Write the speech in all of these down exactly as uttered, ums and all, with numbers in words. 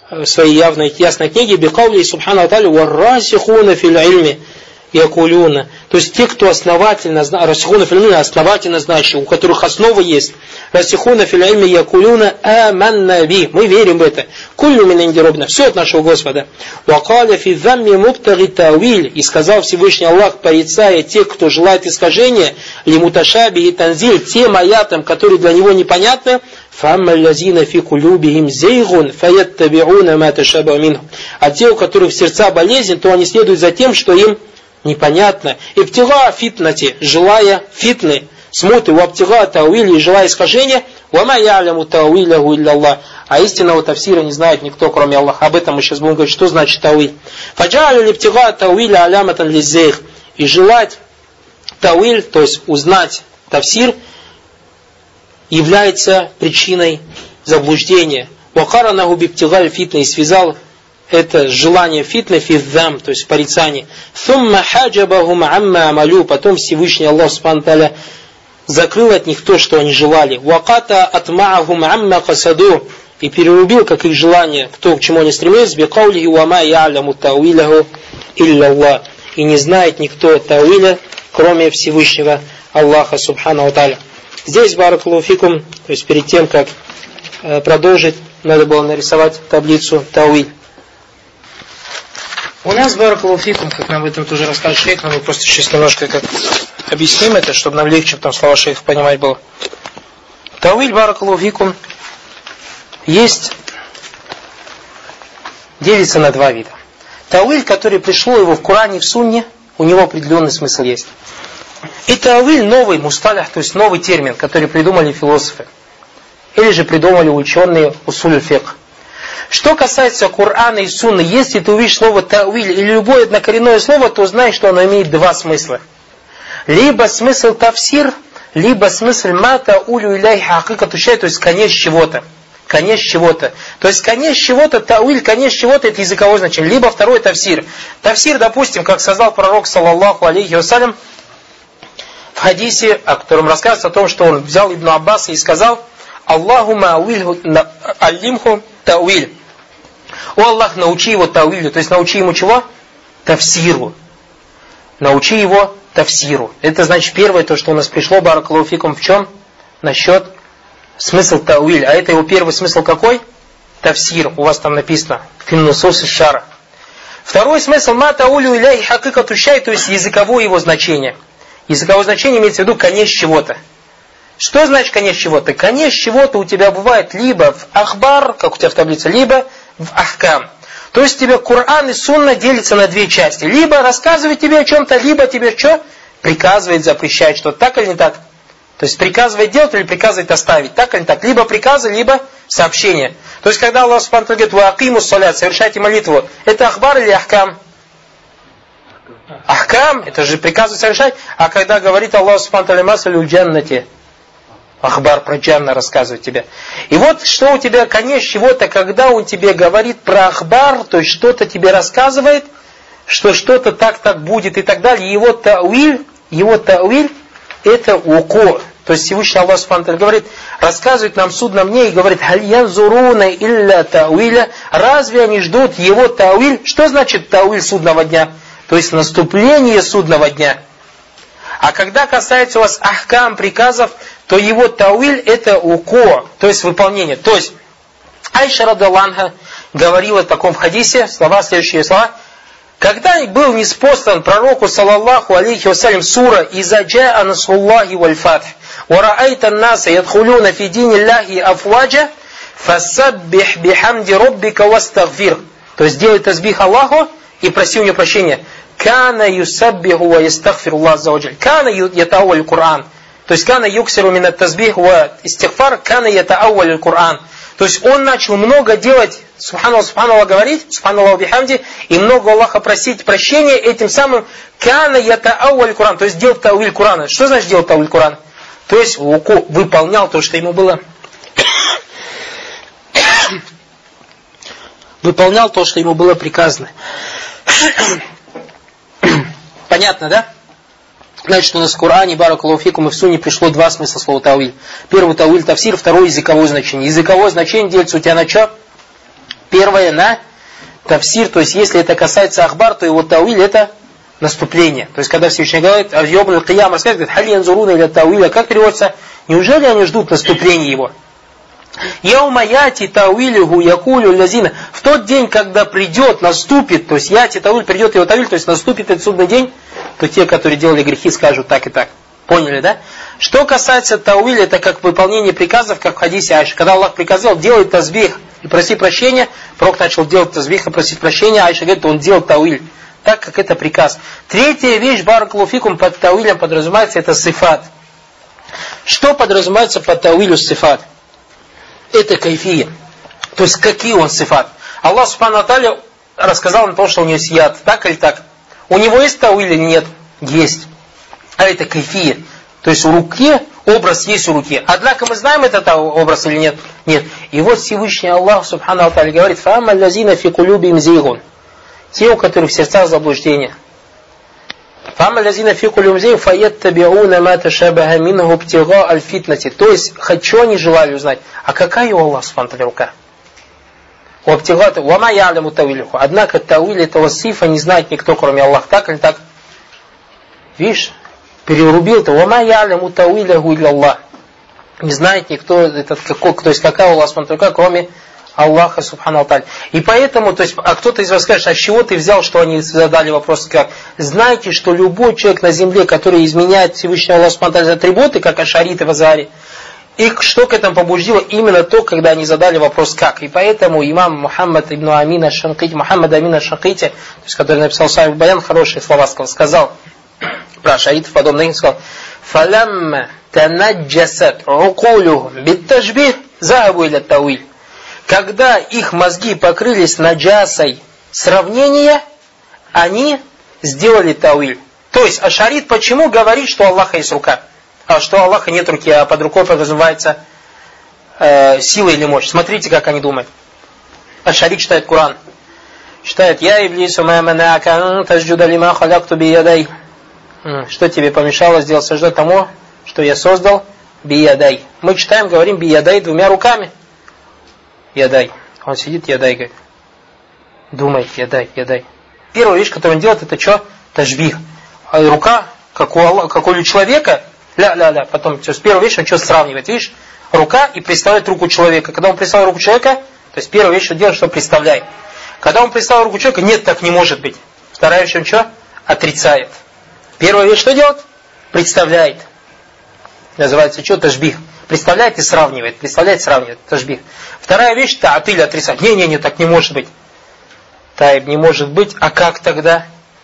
в своей явной, ясной книге бикаули субхану тааля варрасихуна фил ильми якулюна. То есть те, кто основательно, расихуна фил ильми, основательно знающие, у которых основа есть. Расихуна фил ильми якулюна аманна би. Мы верим в это. Куллю мин инди роббина. Все от нашего Господа. Вакаля фи замми муптаги тауиль. И сказал Всевышний Аллах, порицая тех, кто желает искажения, лимуташаби и танзиль, тем аятам, которые для него непонятны. فَأَمَّا الَّذِينَ فِي قُلُوبِهِمْ زَيْغٌ فَيَتَّبِعُونَ مَا تَشَابَهَ مِنْهُ. А те, у которых в сердца болезнь, то они следуют за тем, что им непонятно. Ибтига фитнати, желая фитны, смуты, вабтига тауили, желая искажения, вама я'ляму тауиляху илля Аллах. А истинного тафсира не знает никто, кроме Аллаха. Об этом мы сейчас будем говорить, что значит тауиль. Фаджалю либтига тауиля аляматан лиззейх. И желать тауиль, то есть узнать тафсир, является причиной заблуждения. Вакаранаху биптигаль фитна, и связал это желание фитны фиддам, то есть порицание. Thumma хаджабахум амма амалю, потом Всевышний Аллах субхану тааля закрыл от них то, что они желали. Ваката атмаахум амма касаду, и перерубил, как их желание, кто к чему они стремились, бикаулихи вама я'ляму тауиляху илля Аллах. И не знает никто тауиля, кроме Всевышнего Аллаха субхану тааля. Здесь, баракаллаху фикум, то есть перед тем, как э, продолжить, надо было нарисовать таблицу тауиль. У нас, баракаллаху фикум, как нам в этом тоже расскажет шейх, но мы просто сейчас немножко как объясним это, чтобы нам легче потом слова шейха понимать было. Тауиль, баракаллаху фикум, есть, делится на два вида. Тауиль, который пришло его в Коране и в Сунне, у него определенный смысл есть. И тауиль новый мусталях, то есть новый термин, который придумали философы. Или же придумали ученые усуль фикх. Что касается Корана и Сунны, если ты увидишь слово тауиль или любое однокоренное слово, то знай, что оно имеет два смысла. Либо смысл тафсир, либо смысл мата улю иляй хакикату шай, то есть конец чего-то. Конец чего-то. То есть конец чего-то, тауиль, конец чего-то, это языковое значение. Либо второй тафсир. Тафсир, допустим, как сказал пророк, саллаллаху алейхи вассалям, в хадисе, о котором рассказывается о том, что он взял Ибн Аббаса и сказал: Аллахума аллимху тауиль. О Аллах, научи его тауилю. То есть научи ему чего? Тафсиру. Научи его тафсиру. Это значит первое, то, что у нас пришло, баракаллаху фикум, в чем? Насчет смысл тауиль. А это его первый смысл какой? Тафсир. У вас там написано финнусус шара. Второй смысл ма таулю иляй хакикату шай, то есть языковое его значение. Языковое значение имеется в виду конец чего-то. Что значит конец чего-то? Конец чего-то у тебя бывает либо в ахбар, как у тебя в таблице, либо в ахкам. То есть у тебя Коран и Сунна делятся на две части. Либо рассказывает тебе о чем-то, либо тебе что? Приказывает, запрещает что-то. Так или не так? То есть приказывает делать или приказывает оставить. Так или не так? Либо приказы, либо сообщение. То есть когда Аллах субхану говорит: «Ва акимус салят», совершайте молитву. Это ахбар или ахкам? Ахкам, это же приказывает совершать. А когда говорит Аллах субхану тааля масалю джаннати, ахбар про джанна рассказывает тебе. И вот что у тебя конец чего-то, когда он тебе говорит про ахбар, то есть что-то тебе рассказывает, что что-то так-так будет и так далее. Его тауиль, его тауиль это уку. То есть Всевышний Аллах субхану тааля говорит, рассказывает нам в судном дне и говорит: «Халь янзуруна илля тауиля». Разве они ждут его тауиль? Что значит тауиль судного дня? То есть наступление судного дня. А когда касается у вас ахкам, приказов, то его тауиль это уко, то есть выполнение. То есть Айша радхиаллаху анха говорила в таком хадисе, слова, следующие слова: когда был ниспослан пророку саллаллаху алейхи вассалям сура «Иза джаа насруллахи валь фатх, ва раайта ан-наса ядхулуна фи диниллахи афваджа, фассаббих бихамди роббика вастагфир». То есть делай тазбих Аллаху и проси у него прощения. Кана юсаббиху ва ястагфиру Аллах азза ва джаль. Кана ятауаль Коран. То есть кана юксиру минат тазбих ва истигфар, кана ятауаль Коран. То есть он начал много делать, субханаллах, субханаллах говорить, субханаллах бихамди, и много Аллаха просить прощения, этим самым кана ятауаль Коран. То есть делал тауиль Корана. Что значит делал тауиль Корана? То есть выполнял то, что ему было. Выполнял то, что ему было приказано. Понятно, да? Значит, у нас в Коране, баракаллаху фикум, и в Сунне пришло два смысла слова тауиль. Первый тауиль тафсир, второй языковое значение. Языковое значение делится у тебя на что? Первое на тафсир, то есть если это касается ахбар, то его тауиль это наступление. То есть когда Всевышний говорит, «Йобн аль-Киям» рассказывает, «Халь янзуруна иля тауиля», как переводится, неужели они ждут наступления его? «Яума яти тауилюху якулю лязина». В тот день, когда придет, наступит, то есть яти тауиль, придет его тауиль, то есть наступит этот судный день, то те, которые делали грехи, скажут так и так. Поняли, да? Что касается тауиля, это как выполнение приказов, как в хадисе Айши. Когда Аллах приказал делать тазбих и проси прощения, пророк начал делать тазбих и просить прощения, Айша говорит, он делал тауиль, так как это приказ. Третья вещь, баракалуфикум, под тауилем подразумевается, это сифат. Что подразумевается под тауилю сифат? Это кайфия. То есть какие он сифат. Аллах субхану тааля рассказал нам то, что у него есть яд. Так или так? У него есть тауиль или нет? Есть. А это кайфия. То есть у руки образ есть у руки. Однако мы знаем этот образ или нет? Нет. И вот Всевышний Аллах субхану тааля говорит, «Фаама лазина фи кулюбим зигун». Те, у которых в сердцах заблуждение. «Фаама лазина фи кулюбим зигун фаяттабиуна ма ташабаха минху ибтига аль-фитнати». То есть, хочу они желали узнать, а какая у Аллаха субхану тааля рука? У обтигата, «Вама я'ляму тауилюху». Однако тауиль этого сифа не знает никто, кроме Аллаха. Так или так? Видишь? Перерубил-то, «Вама я'ляму тауиляху илля Аллах». Не знает никто, этот, какой, то есть какая у Аллаха субхану тааля, кроме Аллаха субхану тааля. И поэтому, то есть, а кто-то из вас скажет, а с чего ты взял, что они задали вопрос, как? Знаете, что любой человек на земле, который изменяет Всевышнего Аллаха субхану тааля атрибуты, как ашариты в Азаре, их что к этому побудило? Именно то, когда они задали вопрос как. И поэтому имам Мухаммад ибн Амин аш-Шанкити, Мухаммад Амин аш-Шанкити, то есть, который написал Сахих Баян, хорошие слова сказал, про ашаритов подобных, сказал, «Фалямма танаджасат укулюхум биттажбих захабу иля тауиль». Когда их мозги покрылись наджасой сравнения, они сделали тауиль. То есть ашарит почему говорит, что у Аллаха есть рука? А что у Аллаха нет руки, а под рукой подразумевается э, сила или мощь. Смотрите, как они думают. Ашарит читает Коран. Читает, «Я иблису ма манака тасджуда лима халакту биядай». Что тебе помешало сделать сажда тому, что я создал? Биядай. Мы читаем, говорим биядай двумя руками. Ядай. Он сидит, ядай, говорит. Думает, ядай, ядай. Первая вещь, которую он делает, это что? Тажбих. А рука, как у, Аллаха, как у человека, ля-ля-ля. Потом, то есть первая вещь, он что сравнивает, видишь? Рука и представляет руку человека. Когда он представил руку человека, то есть первая вещь, что делает, что представляет. Когда он представил руку человека, нет, так не может быть. Вторая вещь, он что? Отрицает. Первая вещь, что делает? Представляет. Называется что? Тажбих. Представляет и сравнивает. Представляет, сравнивает. Тажбих. Вторая вещь, та'атиль, отрицать. Не-не-не, так не может быть. Таиб, не может быть. А как тогда?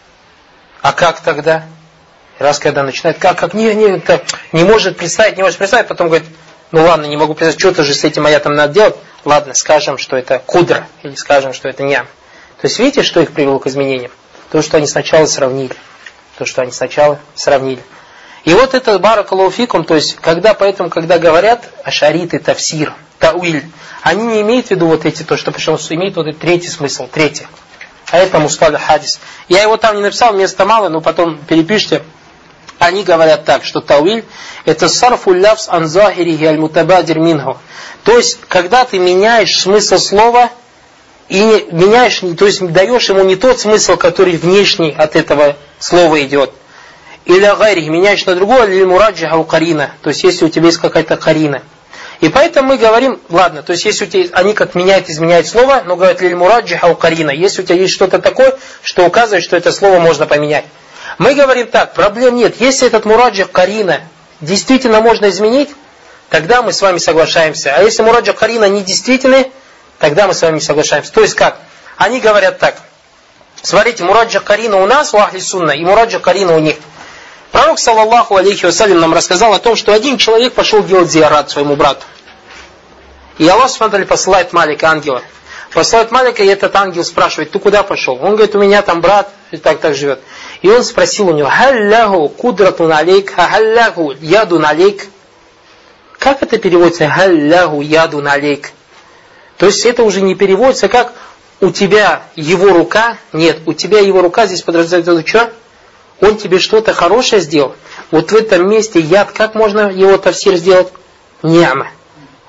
А как тогда? Раз когда начинает, как, как, не, не, так, не может представить, не может представить, потом говорит, ну ладно, не могу представить, что-то же с этим аятом надо делать. Ладно, скажем, что это кудра, или скажем, что это ням. То есть видите, что их привело к изменениям? То, что они сначала сравнили. То, что они сначала сравнили. И вот это баракаллаху фикум, то есть, когда, поэтому, когда говорят ашариты, тафсир, тауиль, они не имеют в виду вот эти, то, что пришел, имеют вот этот третий смысл, третий. А это мусталих хадис. Я его там не написал, места мало, но потом перепишите. Они говорят так, что тауиль это сарфуль лафс ан захирихи аль мутабадир минху. То есть, когда ты меняешь смысл слова и меняешь, то есть даешь ему не тот смысл, который внешний от этого слова идет. Или гайрихи, меняешь на другое, или мураджиха у карина. То есть, если у тебя есть какая-то карина. И поэтому мы говорим, ладно, то есть, если у тебя, они как меняют, изменяют слово, но говорят, или мураджиха у карина. Если у тебя есть что-то такое, что указывает, что это слово можно поменять. Мы говорим так, проблем нет. Если этот мураджих карина действительно можно изменить, тогда мы с вами соглашаемся. А если мураджих карина не действительный, тогда мы с вами не соглашаемся. То есть как? Они говорят так. Смотрите, мураджих карина у нас, у ахли сунна, и мураджих карина у них. Пророк, саллаллаху алейхи вассалям, нам рассказал о том, что один человек пошел делать зиярат своему брату. И Аллах субхану посылает Малика, ангела. Посылает Малика, и этот ангел спрашивает, ты куда пошел? Он говорит, у меня там брат, и так так живет. И он спросил у него, халлаху кудратун алейк, халлаху ядун алейк. Как это переводится? Халлаху ядун алейк. То есть это уже не переводится как у тебя его рука. Нет, у тебя его рука, здесь подразумевается что? Он тебе что-то хорошее сделал. Вот в этом месте яд, как можно его тафсир сделать? Ни'ма.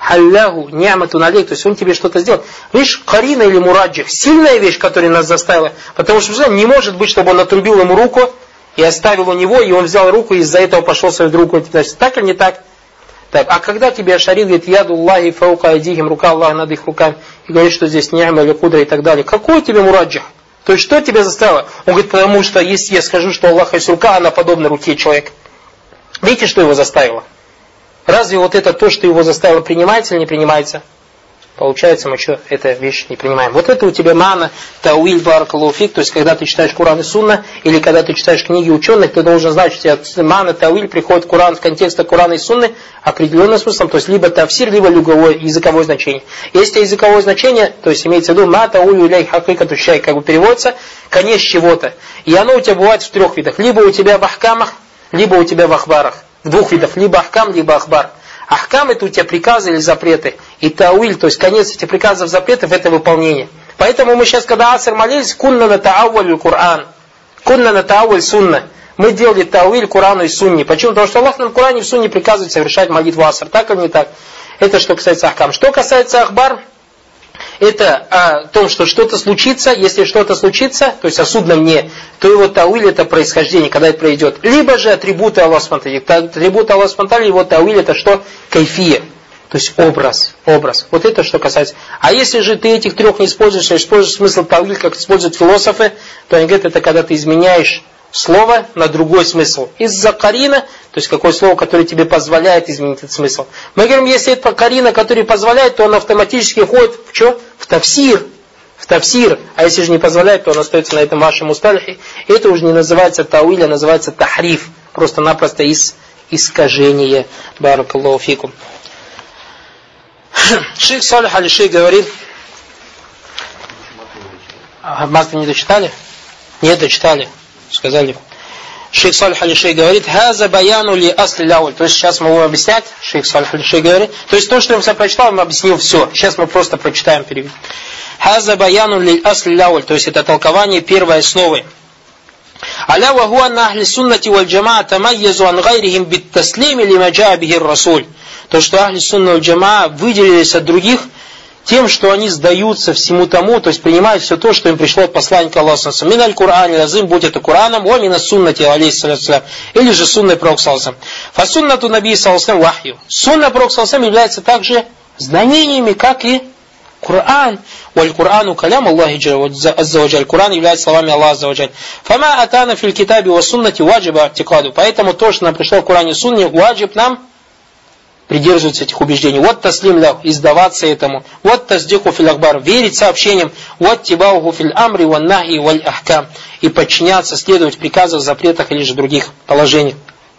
халляху ни'матун алейк, то есть он тебе что-то сделал. Видишь, карина или мураджих, сильная вещь, которая нас заставила, потому что не может быть, чтобы он отрубил ему руку и оставил у него, и он взял руку и из-за этого пошел свою другу. Так или не так? Так, а когда тебе Ашари говорит, яду Аллахи фаука айдихим, рука Аллаха над их руками, и говорит, что здесь ни'ма или кудра и так далее, какой тебе мураджих? То есть что тебя заставило? Он говорит, потому что если я скажу, что Аллах есть рука, она подобна руке человека. Видите, что его заставило? Разве вот это то, что его заставило, принимается или не принимается? Получается, мы что, эту вещь не принимаем. Вот это у тебя мана, тауиль, баракалуфик, то есть когда ты читаешь Куран и Сунна, или когда ты читаешь книги ученых, ты должен знать, что у тебя мана, тауиль приходит в Куран в контексте Курана и Сунны определенным смыслом, то есть либо тавсир, либо люговое, языковое значение. Если языковое значение, то есть имеется в виду ма, тауиль, уляй, хакикату, щай, как бы переводится, конец чего-то. И оно у тебя бывает в трех видах. Либо у тебя в ахкамах, либо у тебя в ахбарах. В двух видах. Либо ахкам, либо ахбар. Ахкам это у тебя приказы или запреты. И тауиль, то есть конец этих приказов, запретов, это выполнение. Поэтому мы сейчас, когда аср молились, кунна на таауаль Кур'ан. Кунна на таауаль сунна. Мы делали тауиль Курану и сунне. Почему? Потому что Аллах нам в Куране и в сунне приказывает совершать молитву аср. Так или не так? Это что касается ахкам. Что касается ахбар, это о том, что что-то случится. Если что-то случится, то есть о судном дне, то его тауиль это происхождение, когда это произойдет. Либо же атрибуты Аллаха Субхану. Атрибуты Аллаха Субхану, его тауиль это что? Кайфия. То есть образ. Образ. Вот это что касается. А если же ты этих трех не используешь, а используешь смысл тауиль, как используют философы, то они говорят, это когда ты изменяешь слово на другой смысл. Из-за карина, то есть какое слово, которое тебе позволяет изменить этот смысл. Мы говорим, если это карина, который позволяет, то он автоматически входит в что? В тафсир. В тафсир. А если же не позволяет, то он остается на этом вашем усталихе. И это уже не называется тауиль, а называется тахриф. Просто-напросто из искажения. Баракаллаху фикум. Шейх Салих аль-Шейх говорит. А Масло не дочитали? Нет, дочитали. Сказали. Шейх Салих аль-Шейх говорит, «Хаза баяну ли асли ляуль». То есть сейчас мы будем объяснять. Шейх Салих аль-Шейх говорит. То есть то, что я вам прочитал, он объяснил все. Сейчас мы просто прочитаем перевод. «Хаза баяну ли асли ляуль». То есть это толкование первой основы. «Аля ва хуа на ахли суннати валь джамаа тамайязу ан гайрихим бит таслими лима джаа бихи расуль». То, что ахли сунна валь джамаа выделились от других тем, что они сдаются всему тому, то есть принимают все то, что им пришло от посланника Аллаха. Миналь Кур'ан лазим, будь это Кураном, о мина суннати алейхиссалям, или же сунной пророк саллаллаху алейхи ва саллям. Фа суннату наби саллаллаху алейхи ва саллям вахью. Сунна пророк саллаллаху алейхи ва саллям является также знамениями, как и Кур'ан. Валь Кур'ану калям Аллахи азза ва джаль. Кур'ан является словами Аллаха азза ва джаль. Фама атана фил китаби ва суннати ваджиба тикаду. Поэтому то, что нам пришло в Кур'ане и Сунне, ваджиб нам придерживаться этих убеждений. Вот таслим лях, издаваться этому. Вот таздиху фил ахбар, верить сообщениям. Вот тибауху фил амри ван нахи валь ахкам. И подчиняться, следовать приказам, запретах или же других положениях.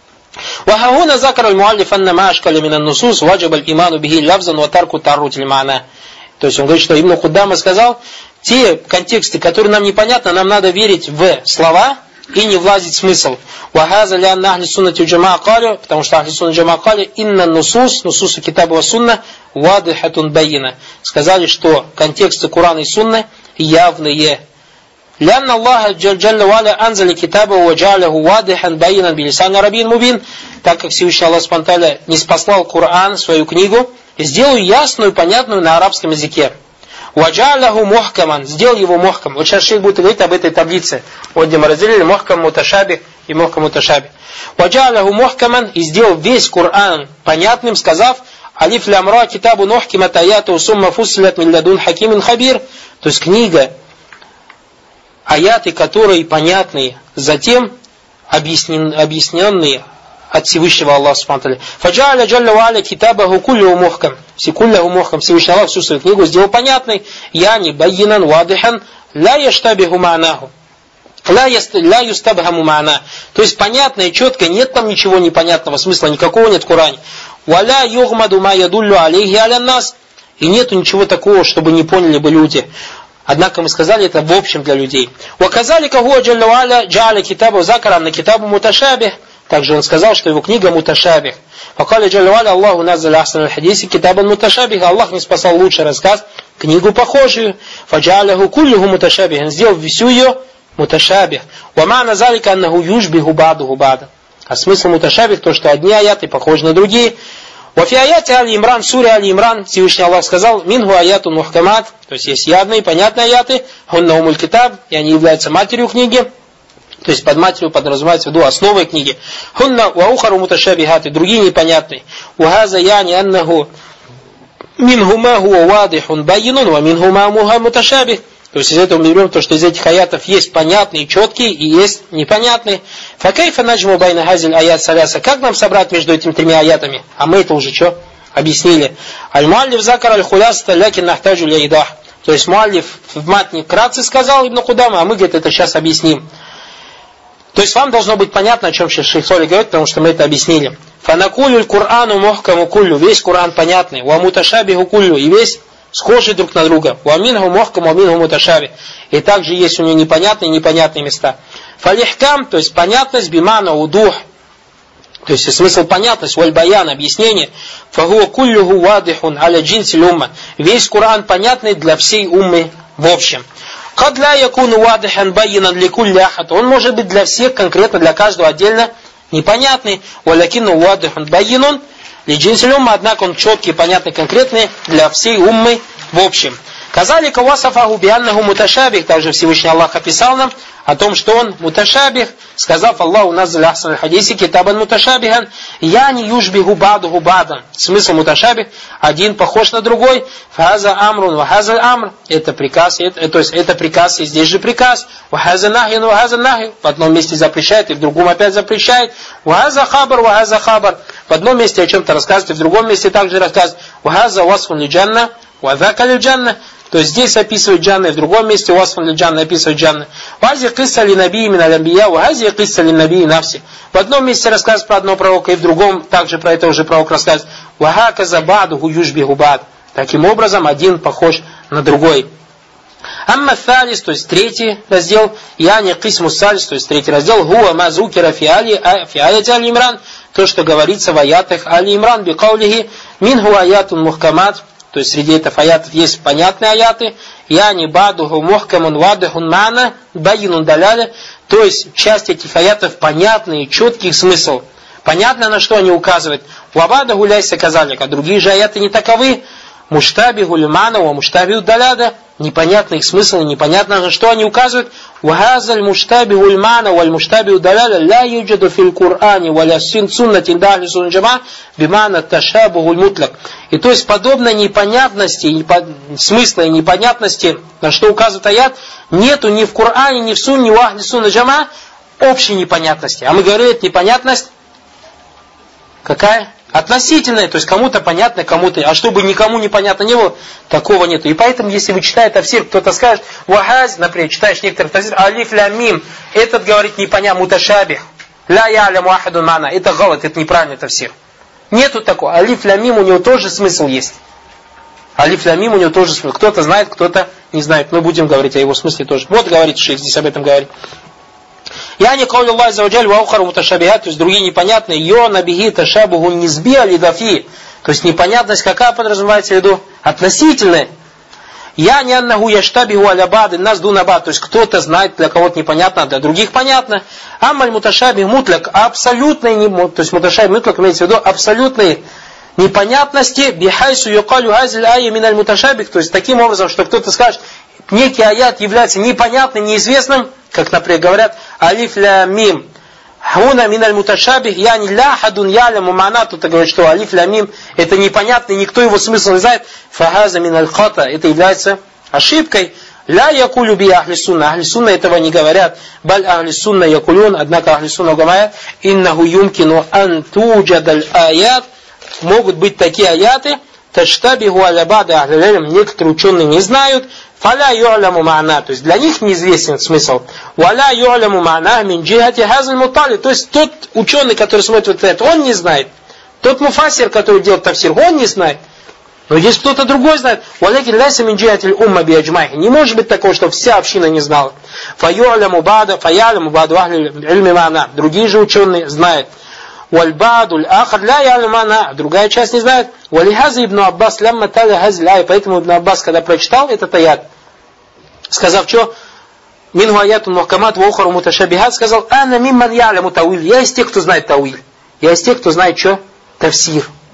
وهنا ذكر المؤلف أن ما أشكل من النصوص واجب الإيمان به لفظا وترك التعرض للمعنى. То есть он говорит, что Ибн Худдама сказал, те контексты, которые нам непонятны, нам надо верить в слова и не влазить в смысл. وهذا لأن أهل السنة والجماعة قالوا, потому что أهل السنة والجماعة قالوا إن النصوص نصوص الكتاب والسنة واضحة بينة. Сказали, что контексты Курана и Сунны явные. لأن الله جل وعلا أنزل كتابه وجعله واضحا بينا بلسان عربي مبين. Так как Всевышний Аллах Субхану ва Тааля не спаслал Коран, свою книгу, сделал ясную, понятную на арабском языке. وَجَعَلَهُ مُحْكَمًا, сделал его мухкам. Вот сейчас шейх будет говорить об этой таблице. Вот где мы разделили мухкам муташабих и мухкам муташабих. وَجَعَلَهُ مُحْكَمًا, и сделал весь Коран понятным, сказав, алиф лям ра китабу нухкимат аяту сумма фуссилят мин ладун хакимин хабир. То есть книга, аяты, которые понятные, затем объяснен, объясненные от Всевышнего Аллаха Субхану ва Тааля. Фаджа'аля джалля ва аля китабаху куллюху мухкам. Куллюху мухкам. Всевышний Аллах всю свою книгу сделал понятной. Яни байинан вадихан ла яштабиху ма'наху. Ла юстабхаму ма'на. То есть понятно и четко, нет там ничего непонятного смысла, никакого нет в Коране. Валя югмаду ма ядуллю алейхи аля нас. И нету ничего такого, чтобы не поняли бы люди. Однако мы сказали это в общем для людей. Ваказалика хуа джалля ва аля джа'аля китабу закарам на китабу муташабих. Также он сказал, что его книга муташабих. Факали джалля ва аля Аллаху наззаля ахсан аль-хадиси китабан муташабих. Аллах не спасал лучший рассказ, книгу похожую. Фаджа'аляху куллюху муташабих. Он сделал всю ее муташабих. Ва ма'на залика аннаху юшбиху ба'духу ба'да. А смысл муташабих то, что одни аяты похожи на другие. Вафи аяти Али-Имран, в суре Али-Имран Всевышний Аллах сказал: «Минху аятун мухкамат», то есть есть явные, понятные аяты, «Хунна умуль китаб», и они являются матерью книги, то есть под матерью подразумевается в виду основой книги. «Хунна ва ухару муташабихат», и другие непонятные. «Ухаза яни аннаху минхума хуа вадихун байинун, ва минхума муха муташабих». То есть из этого мы берем то, что из этих аятов есть понятные, четкие и есть непонятные. Факайфа наджму байна хазиль аят саляса. Как нам собрать между этими тремя аятами? А мы это уже что? Объяснили. Аль-Муаллиф закар аль-хуляста лякин нахтаджу ля идах. То есть Муаллиф в матне вкратце сказал Ибн Кудама, а мы где-то это сейчас объясним. То есть вам должно быть понятно, о чем сейчас Шейх Соли говорит, потому что мы это объяснили. Фанакулю аль-Курану мухкаму куллю. Весь Куран понятный. Ва муташабиху куллю. И весь схожи друг на друга. Уаминху мухкам, уаминху муташаби. И также есть у него непонятные и непонятные места. Фалихкам, то есть понятность, бимана, удух, то есть смысл понятность, вальбаян, объяснение. Фагуа куллюху вадихун аля джинсиль умма. Весь Коран понятный для всей уммы в общем. Кадля якуну вадихан байинан ликулли ахад. Он может быть для всех, конкретно для каждого отдельно непонятный. Валякину вадихан байинун лиджинсиль умма, однако он четкий, понятный, конкретный для всей уммы в общем. Казали кавасафаху бианнаху муташабих. Также Всевышний Аллах описал нам о том, что он муташабих, сказав: Аллаху наззаль ахсан аль-хадиси китабан муташабихан, я не юшбиху бадуху бадан. Смысл муташабих: один похож на другой. Фаза амрун вахаза амр. Это приказ, это, то есть это приказ, и здесь же приказ. Вахаза нахин вахаза нахин. В одном месте запрещает, и в другом опять запрещает. Вахаза хабар вахаза хабар. В одном месте о чем-то рассказывает, и в другом месте также рассказывает. Вахаза васфун ли джанна, вазака ли джанна. То есть здесь описывает джанна, в другом месте васфун ли джанна описывает джанна. Вази кисса ли наби мин аль-амбия, вази кисса ли наби нафси. В одном месте рассказывает про одного пророка, и в другом также про этого же пророка рассказывает. Вахаказа ба'духу юшбиху ба'д. Таким образом, один похож на другой. Амма фалис, то есть третий раздел, яни кисму салис, то есть третий раздел, гуа мазукира фи аяти Али-Имран, то, что говорится в аятах Али-Имран, бикаулихи, минху аятун мухкамат. То есть среди этих аятов есть понятные аяты. Яни бадуху мухкамун вадухун мана байинун даляля. То есть часть этих аятов понятный, четкий смысл. Понятно, на что они указывают. Вабадаху ляйся казалик. А другие же аяты не таковы. Муштабиху лимана ва муштабиху даляда. Непонятный их смысл, непонятно, на что они указывают. Вахазаль муштабиху лимана валь муштабиху даляда ля юджаду фил Кур'ани валя суннати дахли сунджама бимана ташабуху мутлак. И то есть подобной непонятности, непо... смысла и непонятности, на что указывает аят, нету ни в Коране, ни в Сунне, ни в Ахли Сунна Джама общей непонятности. А мы говорили, это непонятность какая? Относительная, то есть кому-то понятно, кому-то, а чтобы никому непонятно не было, такого нету. И поэтому, если вы читаете тафсир, кто-то скажет, вахаз, например, читаешь некоторых тафсир, алиф ля мим, этот говорит непонятно, муташабих, ля яляму ахадун мана, это галат, это неправильный тафсир. Нету такого. Алиф ля мим, у него тоже смысл есть. Алиф ля мим, у него тоже смысл. Кто-то знает, кто-то не знает. Мы будем говорить о его смысле тоже. Вот говорит шейх, здесь об этом говорит. Я не каули Аллах аззаваджаль ва ухару муташабихат, то есть другие непонятные. Йо набихи ташабуху низби алидафи. То есть непонятность какая подразумевается в виду? Относительная. Я не аннаху яштабиху алябады нас дунабад. То есть кто-то знает, для кого-то непонятно, для других понятно. Амаль муташабих мутляк. Абсолютный, то есть муташабих мутляк имеется в виду абсолютные непонятности. Бихайсу юкалю азиль айя миналь муташабих. То есть таким образом, что кто-то скажет, некий аят является непонятным, неизвестным, как, например, говорят, алиф ля мим, хуна миналь муташабих, яни ля хадун яляму мана, тут говорит, что алиф ля мим, это непонятно, никто его смысл не знает, фахаза миналь хата, это является ошибкой. Ля якулю би ахли сунна, ахли сунна этого не говорят, баль ахли сунна якулюн, однако ахли сунна говорят, иннаху юмкину ан туджадаль аят, могут быть такие аяты, таштабиху алябады ахли лялям, некоторые ученые не знают, фаля ю'ляму ма'на, то есть для них неизвестен смысл. Валя ю'ляму ма'на мин джихати хазаль мутали, то есть тот ученый, который смотрит вот это, он не знает. Тот муфассир, который делает тафсир, он не знает. Но есть кто-то другой знает. Валякин ляйса мин джихати умма би аджмайхи. Не может быть такого, что вся община не знала. Фа ю'ляму бада, фа яляму баду ахли ильми ма'на. Другие же ученые знают. Вальбадуль ахад ля ялямана, другая часть не знает. Валихаза ибн Аббас лямма таля хазля, и поэтому ибн Аббас, когда прочитал этот аят, сказав, что минху аятун мухкамат ва ухару муташабихат, сказал, ана мимман яляму тауиль, я из тех, кто знает тауиль, я из тех, кто знает что? Тафсир.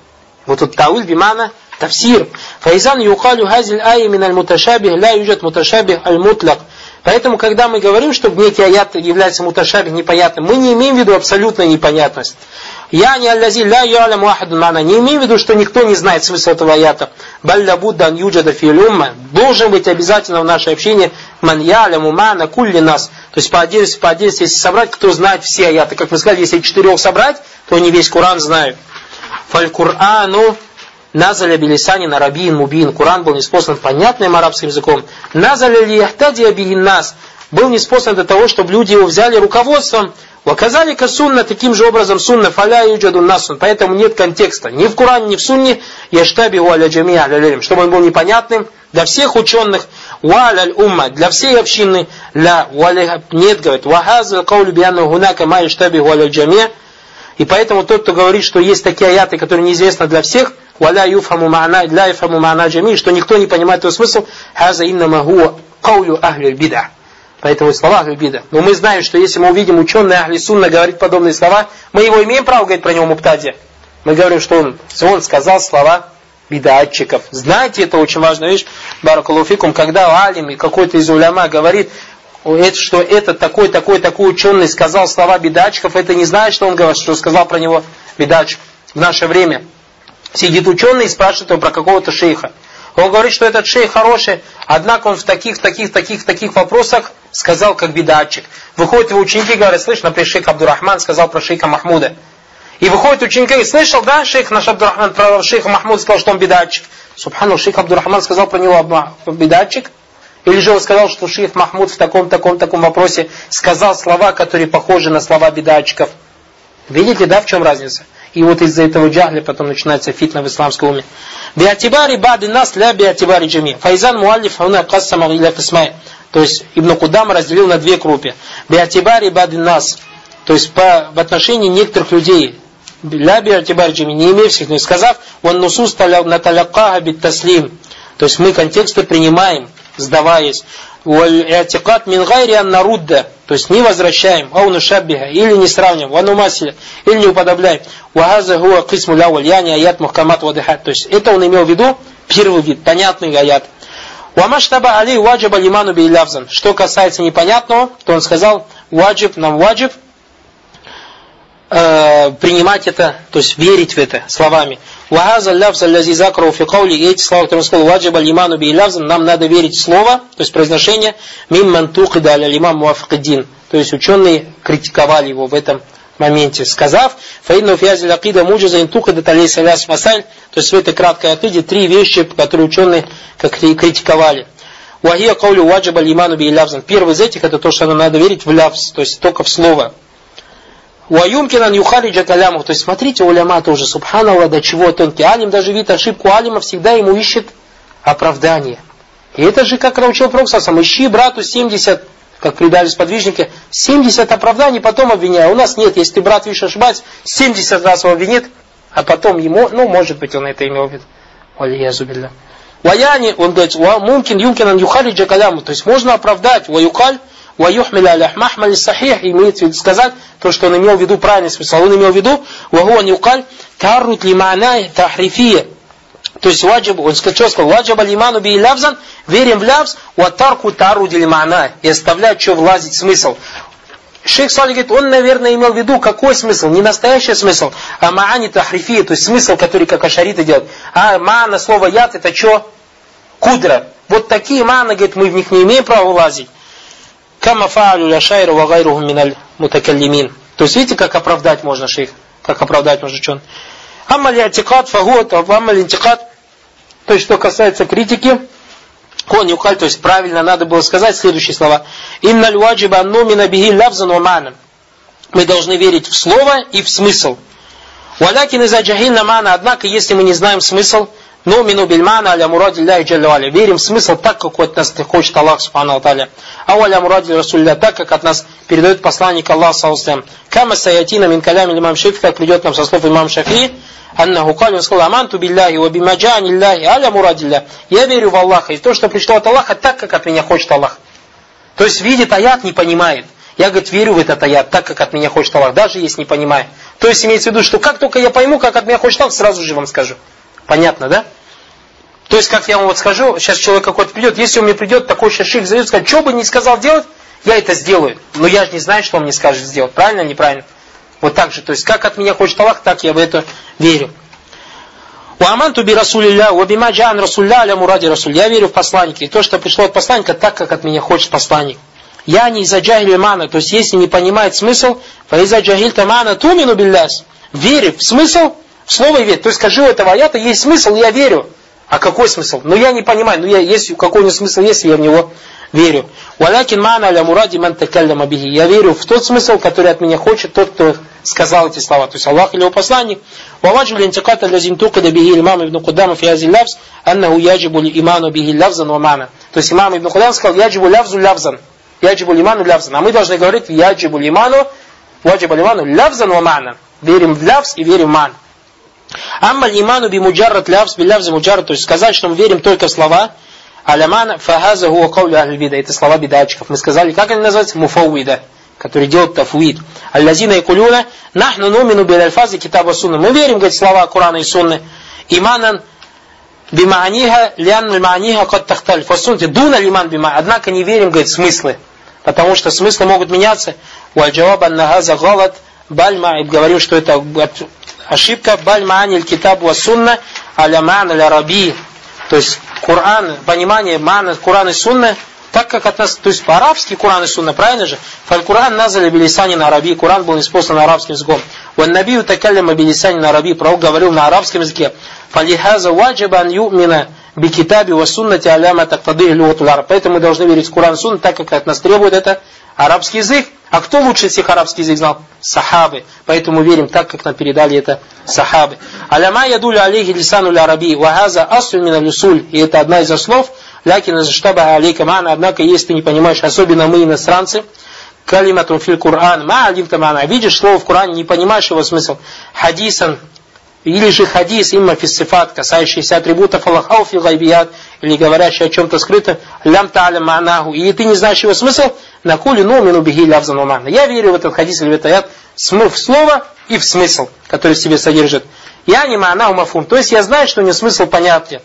Вот тут тауиль бимана тафсир. Файзан юкалю хазиль ай мин аль-муташабих ля юджат муташабих аль-мутляк. Поэтому, когда мы говорим, что некий аят является муташабих непонятным, мы не имеем в виду абсолютную непонятность. Я не аллази ля юаляму ахадун мана. Не имеем в виду, что никто не знает смысл этого аята. Балля буддан юджада фил умма. Должен быть обязательно в нашей общине ман яляму мана кулли нас. То есть по отдельности, по отдельности, если собрать, кто знает все аяты. Как мы сказали, если четырех собрать, то они весь Коран знают. Фаль Курану назаля билисани на рабиин мубин. Коран был ниспослан понятным арабским языком. Назаля ли яхтадия бигин нас. Был ниспослан для того, чтобы люди его взяли руководством. Ваказалика сунна, таким же образом сунна фаля юджадун насун. Поэтому нет контекста ни в Коране, ни в сунне. Яштабиху аля джами аля лилим. Чтобы он был непонятным для всех ученых. Ва аля умма. Для всей общины. Ля валя нет, говорит. Вахаза каулю бианну гунака ма яштабиху аля джами. И поэтому тот, кто говорит, что есть такие аяты, которые неизвестны для всех, валя юфхаму ма'на, ля юфхаму ма'на джами, что никто не понимает его смысл, хаза иннама хуа каулю ахлю бида. Поэтому слова ахлю бида. Но мы знаем, что если мы увидим ученый ахли сунна говорит подобные слова, мы его имеем право говорить про него муптади. Мы говорим, что он, он сказал слова бидатчиков. Знаете, это очень важная вещь, баракаллаху фикум, когда алим и какой-то из уляма говорит, что этот такой, такой, такой ученый сказал слова бидатчиков, это не значит, что он говорит, что сказал про него бидатчик. В наше время сидит ученый и спрашивает его про какого-то шейха. Он говорит, что этот шейх хороший, однако он в таких, таких, таких, таких вопросах сказал как бидатчик. Выходят его ученики и говорят, слышь, например, шейх Абдурахман сказал про шейха Махмуда. И выходит ученик и говорит, слышал, да, шейх наш Абдурахман про шейха Махмуда сказал, что он бидатчик. Субхану, шейх Абдурахман сказал про него бидатчик. Или же он сказал, что шейх Махмуд в таком, таком, таком вопросе сказал слова, которые похожи на слова бидатчиков. Видите, да, в чем разница? И вот из-за этого джахля потом начинается фитна в исламской уме. Биатибари бады нас ля биатибари джами. Файзан муаллиф хуна кассама иля кисмай. То есть Ибн Кудама разделил на две группы. Биатибари бады нас. То есть по, в отношении некоторых людей. Ля биатибари джами. Не имея всех, но сказав, ван нусус наталякаха бит таслим. То есть мы контексты принимаем, сдаваясь. Валь-иатикат мин гайри ан нарудда. То есть не возвращаем, ау нушаббиха, или не сравниваем, ва нумасиля, или не уподобляем. Вахаза хуа кисму лаваль, яни аят мухкамат вадыхат. То есть это он имел в виду, первый вид, понятный аят. Вамаштаба али ваджаба лиману би лавзан. Что касается непонятного, то он сказал, ваджиб, нам ваджиб, э, принимать это, то есть верить в это словами. Вахаза лавза лази закру фи каули, эти слова, которые он сказал, ваджаба лиману би лавзан, нам надо верить в слово, то есть произношение, мимман туқида аля лимам муафакиддин. То есть ученые критиковали его в этом моменте, сказав, фаинну фиазиль акида муджаза интуқида талей саляс масаль. То есть в этой краткой акиде три вещи, которые ученые как критиковали. Вахия каулю ваджаба лиману би лавзан. Первый из этих это то, что нам надо верить в лавз, то есть только в слово. Ваюмкинан юхариджа каляму. То есть смотрите, уляма тоже, субханаллах, до чего тонкий. Алим даже видит ошибку алима, всегда ему ищет оправдание. И это же, как научил Пророк сам, ищи брату семьдесят, как предали сподвижники, семьдесят оправданий, потом обвиняй. У нас нет, если ты брат видишь ошибается, семьдесят раз его обвинит, а потом ему, ну, может быть, он это имел в виду. Валиязубилля. Ваяни, он говорит, мумкин юмкинан юхариджа каляму. То есть можно оправдать, ваюкаль, ваюхмиля аля махмали сахих, имеет в виду сказать то, что он имел в виду правильный смысл. Он имел в виду, вагуа юкаль, таррут лимана тахрифия. То есть ваджиб, он что сказал, ваджаба лиману би лавзан, верим в лавз, ватарку таруди лимана, и оставлять, что влазить смысл. Шейх Салих говорит, он, наверное, имел в виду, какой смысл? Не настоящий смысл, а маани тахрифия, то есть смысл, который как ашариты делают. А маана, слово яд, это что? Кудра. Вот такие мааны, говорит, мы в них не имеем права влазить. Кама фаалю ляшайру ва гайруху миналь мутакаллимин. То есть видите, как оправдать можно шейх? Как оправдать можно ученый? Аммаль ятикат фагуат, аммаль интикат. То есть, что касается критики, он юкаль, то есть правильно надо было сказать следующие слова. Инналь ваджиба аннумина бихи лавзан ва ма'нан. Мы должны верить в слово и в смысл. Валякин иза джахильна мана, однако, если мы не знаем смысл, нумину бильмана аля муради Аллахи джалля валя. Верим в смысл так, как от нас хочет Аллах субхану ва тааля. А аля муради расулля, так, как от нас передает посланник Аллах саллаллаху алейхи ва саллям. Кама саятина мин калями имам Шафии, как придет нам со слов имам Шафии, аннаху каль, он сказал, аманту билляхи ва бимаджани Аллахи аля мурадилля. Я верю в Аллаха, и то, что пришло от Аллаха, так, как от меня хочет Аллах. То есть видит аят, не понимает. Я, говорит, верю в этот аят, так, как от меня хочет Аллах, даже если не понимаю. То есть имеется в виду, что как только я пойму, как от меня хочет Аллах, сразу же вам скажу. Понятно, да? То есть, как я вам вот скажу, сейчас человек какой-то придет, если он мне придет, такой сейчас шейх зайдет, скажет, что бы не сказал делать, я это сделаю. Но я же не знаю, что он мне скажет сделать. Правильно или неправильно? Вот так же. То есть, как от меня хочет Аллах, так я в это верю. «Уаманту би расулилля, уабима джаан расулля аля муради расуль». Я верю в посланника. И то, что пришло от посланника, так, как от меня хочет посланник. Я не из-за джахили мана, то есть, если не понимает смысл, фа из-за джахильта мана тумину билляс. Верю в смысл, в слово и верь. То есть, скажи у этого аята, есть смысл, я верю. А какой смысл? Ну я не понимаю, ну я, есть, какой у него смысл есть, я в него верю. «Валякин мана аля муради ман такалляма бихи». Я верю в тот смысл, который от меня хочет тот, кто сказал эти слова. То есть Аллах или его посланник. «Ваваджу линтиката лазин тукада бихи имам ибн Кудама фи ази лавз, аннаху яджибу ли иману бихи лавзан ва мана». То есть имам ибн Кудама сказал, яджибу лавзу лавзан. Яджибу лиману лавзан. А мы должны говорить, яджибу лиману, ваджибу лиману лавзан ва мана. Верим в лавз и верим в ман. Амма иману би муджаррат лавз би лавзи муджаррат, то есть сказать, что мы верим только в слова, алямана фахаза хуа кауля ахль бида, это слова бидачиков. Мы сказали, как они называются? Муфауида, которые делают тафуид. Аллазина якулюна нахну нумину бил альфази китаба сунна. Мы верим, говорит, слова Корана и Сунны. Иманан бимааниха лян мааниха кот тахталь фасунти дуна лиман бима. Однако не верим, говорит, в смыслы, потому что смыслы могут меняться. Уальджаваб аннахаза галат бальма, и говорим, что это ошибка. Баль маани аль-китаб ва сунна аля маан аль-араби. То есть Коран, понимание маана Корана и Сунны, так как от нас, то есть по-арабски Коран и Сунна, правильно же? Фаль-Куран назали билисани на араби, Коран был исполнен на арабским языком. Ван набию такалляма билисани на араби, пророк говорил на арабском языке. Фалихаза ваджибан ю'мина би китаби ва суннати аляма тактады люгатул араб. Поэтому мы должны верить в Коран и Сунну, так как от нас требует это арабский язык. А кто лучше всех арабский язык знал? Сахабы. Поэтому верим так, как нам передали это сахабы. Аляма ядуля алейхи лисану ля араби, вахаза асуль мина люсуль. И это одна из основ. Лякина заштаба алейка мана. Однако, если ты не понимаешь, особенно мы, иностранцы, калиматун фил Кур'ан, ма алимта мана. Видишь слово в Коране, не понимаешь его смысл. Хадисан. Или же хадис, имма фиссифат, касающийся атрибутов Аллаха фи гайбият, или говорящий о чем-то скрытом, лям та'аля ма'наху, и ты не знаешь его смысл, накули нумину бихи лавзан ва мана. Я верю в этот хадис или в этот аят в слово и в смысл, который в себе содержит. Я не ма'наху мафум, то есть я знаю, что у него смысл понятен.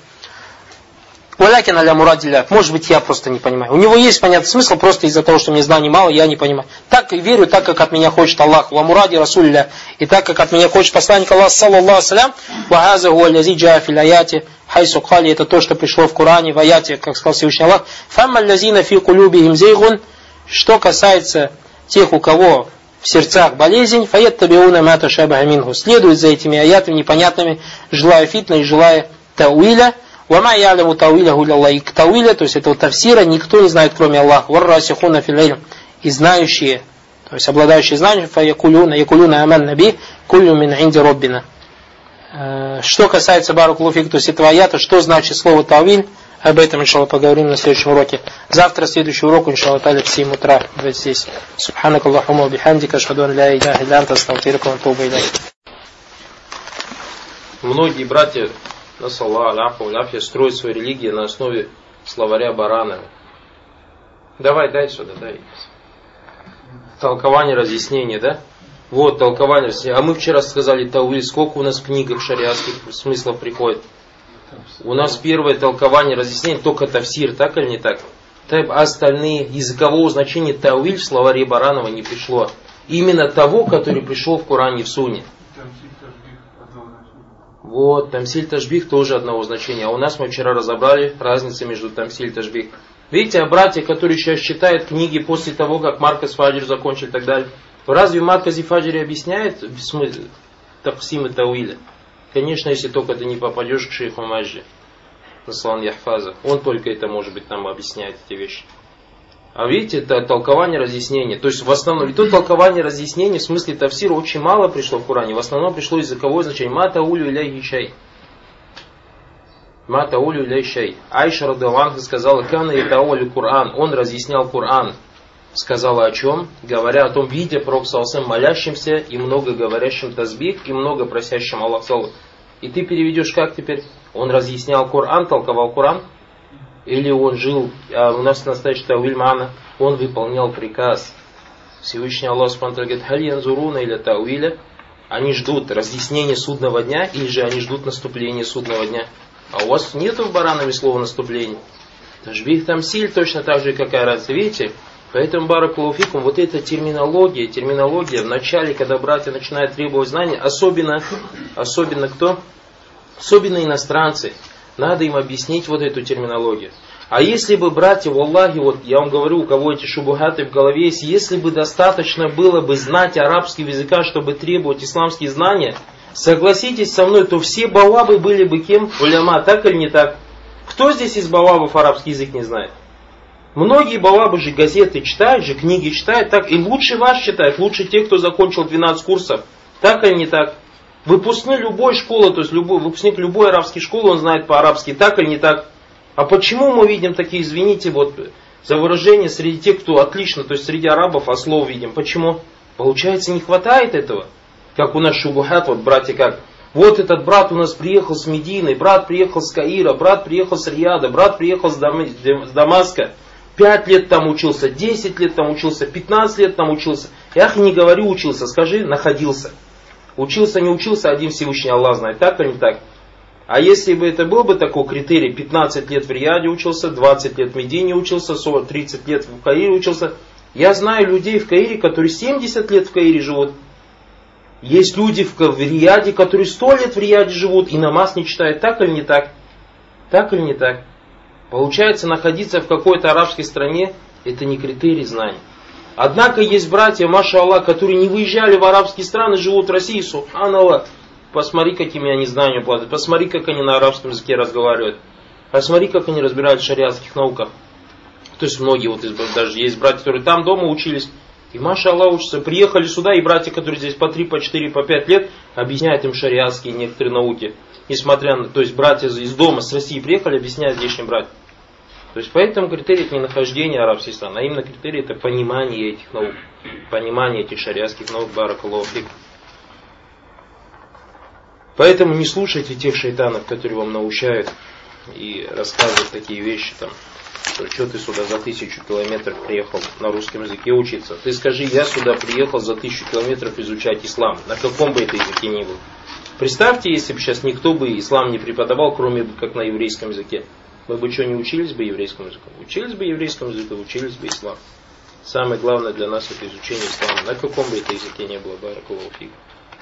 Валякин аля мурадилля, может быть, я просто не понимаю. У него есть понятный смысл, просто из-за того, что мне знаний мало, я не понимаю. Так верю, так как от меня хочет Аллах, ва муради расулля, и так как от меня хочет посланник Аллах, саллаллаху салям, ва хаза хуа аллази джаа фил аяти, хайсу кхали, это то, что пришло в Коране, в аяте, как сказал Всевышний Аллах, фамма аллазина фи кулюбихим зейгун, что касается тех, у кого в сердцах болезнь, фаяттабиуна ма ташабаха минху, следует за этими аятами непонятными, желая фитна и желая тауиля. Вама яляму тауиляху илля и тауиля, то есть этого тавсира никто не знает, кроме Аллаха. Варрасихуна фил илм, и знающие, то есть обладающие знанием, фаякулюна, якулюна аман наби, куллю мин инди роббина. Что касается баракулуфик, то есть этого аята, что значит слово тауиль, об этом, иншаллах, поговорим на следующем уроке. Завтра, следующий урок, иншаллах, в семь утра, здесь. Субханакаллахума бихамдика, ашхаду ан ля иляха илля анта, астагфирука ва атубу илейк. Многие братья, насаллаху аляфу аляфия, строят свою религию на основе словаря Баранова. Давай, дай сюда, дай. Толкование, разъяснение, да? Вот, толкование, разъяснение. А мы вчера сказали тауиль, сколько у нас в книгах шариатских смыслов приходит? У нас первое толкование, разъяснение, только тавсир, так или не так? А остальные, языкового значения тауиль в словаре Баранова не пришло. Именно того, который пришел в Коране и в Сунне. Вот, тамсиль ташбих тоже одного значения. А у нас мы вчера разобрали разницу между тамсиль и ташбих. Видите, а братья, которые сейчас читают книги после того, как Марказ Фаджр закончил и так далее, разве Марказ и Фаджр объясняет смысл тафсим и тауиля? Конечно, если только ты не попадешь к шейху Маджи, Наслан Яхфаза. Он только это, может быть, нам объясняет эти вещи. А видите, это толкование, разъяснение. То есть в основном, и то толкование, разъяснение в смысле тафсира очень мало пришло в Коране. В основном пришло языковое значение. Ма таулю иляйхи шай. Ма таулю иляйхи шай. Айша радиаллаху сказала, кана ятаулю Коран. Он разъяснял Коран. Сказала о чем? Говоря о том, видя пророк саллаллаху молящимся и много говорящим тазбих, и много просящим Аллах саллаллаху. И ты переведешь как теперь? Он разъяснял Коран, толковал Коран? Или он жил, а у нас настоящий тауиль ма'на, он выполнял приказ. Всевышний Аллах субхану ва тааля говорит, халь янзуруна иля тауиля, Они ждут разъяснения судного дня, или же они ждут наступления судного дня. А у вас нету в баранами слова наступление. Ташбих тамсиль точно так же, какая разница. Видите? Поэтому, баракаллаху фикум, вот эта терминология, терминология в начале, когда братья начинают требовать знаний, особенно, особенно кто? Особенно иностранцы. Надо им объяснить вот эту терминологию. А если бы, братья, валлахи, вот я вам говорю, у кого эти шубухаты в голове есть, если бы достаточно было бы знать арабский языка, чтобы требовать исламские знания, согласитесь со мной, то все бавабы были бы кем? Уляма, так или не так? Кто здесь из бавабов арабский язык не знает? Многие бавабы же газеты читают, же книги читают, так и лучше вас читают, лучше те, кто закончил двенадцать курсов. Так или не так? Выпускник любой школы, то есть любой, выпускник любой арабской школы, он знает по-арабски, так или не так? А почему мы видим такие, извините, вот за выражение среди тех, кто отлично, то есть среди арабов ослов видим? Почему? Получается, не хватает этого. Как у нас шубухат, вот братья как. Вот этот брат у нас приехал с Медины, брат приехал с Каира, брат приехал с Рияда, брат приехал с Дамаска. Пять лет там учился, десять лет там учился, пятнадцать лет там учился. Я не говорю учился, скажи находился. Учился, не учился, один Всевышний Аллах знает, так или не так? А если бы это был бы такой критерий, пятнадцать лет в Рияде учился, двадцать лет в Медине учился, тридцать лет в Каире учился. Я знаю людей в Каире, которые семьдесят лет в Каире живут. Есть люди в Рияде, которые сто лет в Рияде живут и намаз не читают, так или не так? Так или не так? Получается, находиться в какой-то арабской стране, это не критерий знаний. Однако есть братья, маша Аллах, которые не выезжали в арабские страны, живут в России, субханаллах. Посмотри, какими они знаниями обладают. Посмотри, как они на арабском языке разговаривают. Посмотри, как они разбирают в шариатских науках. То есть многие, вот даже есть братья, которые там дома учились. И маша Аллах учатся. Приехали сюда, и братья, которые здесь по три, по четыре, по пять лет, объясняют им шариатские некоторые науки. Несмотря на, то есть братья из дома, с России приехали, объясняют здешним братьям. То есть поэтому критерий это не нахождение арабских стран, а именно критерий это понимание этих наук. Понимание этих шариатских наук, баракаллаху фик. Поэтому не слушайте тех шайтанов, которые вам научают и рассказывают такие вещи, там, что, что ты сюда за тысячу километров приехал на русском языке учиться. Ты скажи, я сюда приехал за тысячу километров изучать ислам. На каком бы это языке ни был. Представьте, если бы сейчас никто бы ислам не преподавал, кроме как на еврейском языке. Мы бы что, не учились бы еврейскому языку? Учились бы еврейскому языку, учились бы ислам. Самое главное для нас это изучение ислама. На каком бы это языке не было, баракаллаху фик.